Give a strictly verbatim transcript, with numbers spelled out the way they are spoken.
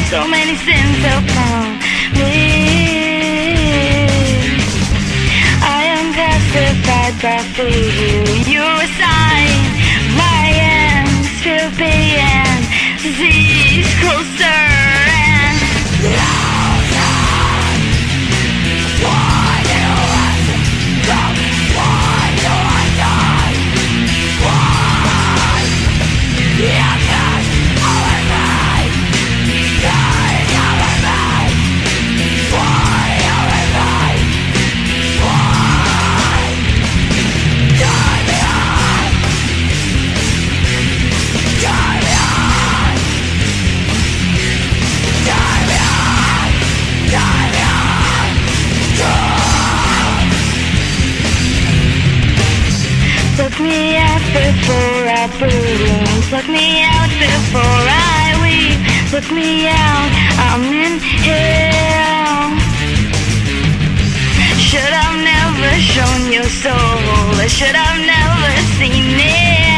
so many sins upon me. I am pacified by fear. You're a sign, my ends feel pain, disease closer and Look me out before I burn. Look me out before I weep. Look me out, I'm in hell. Should have never shown your soul. Should have never seen it.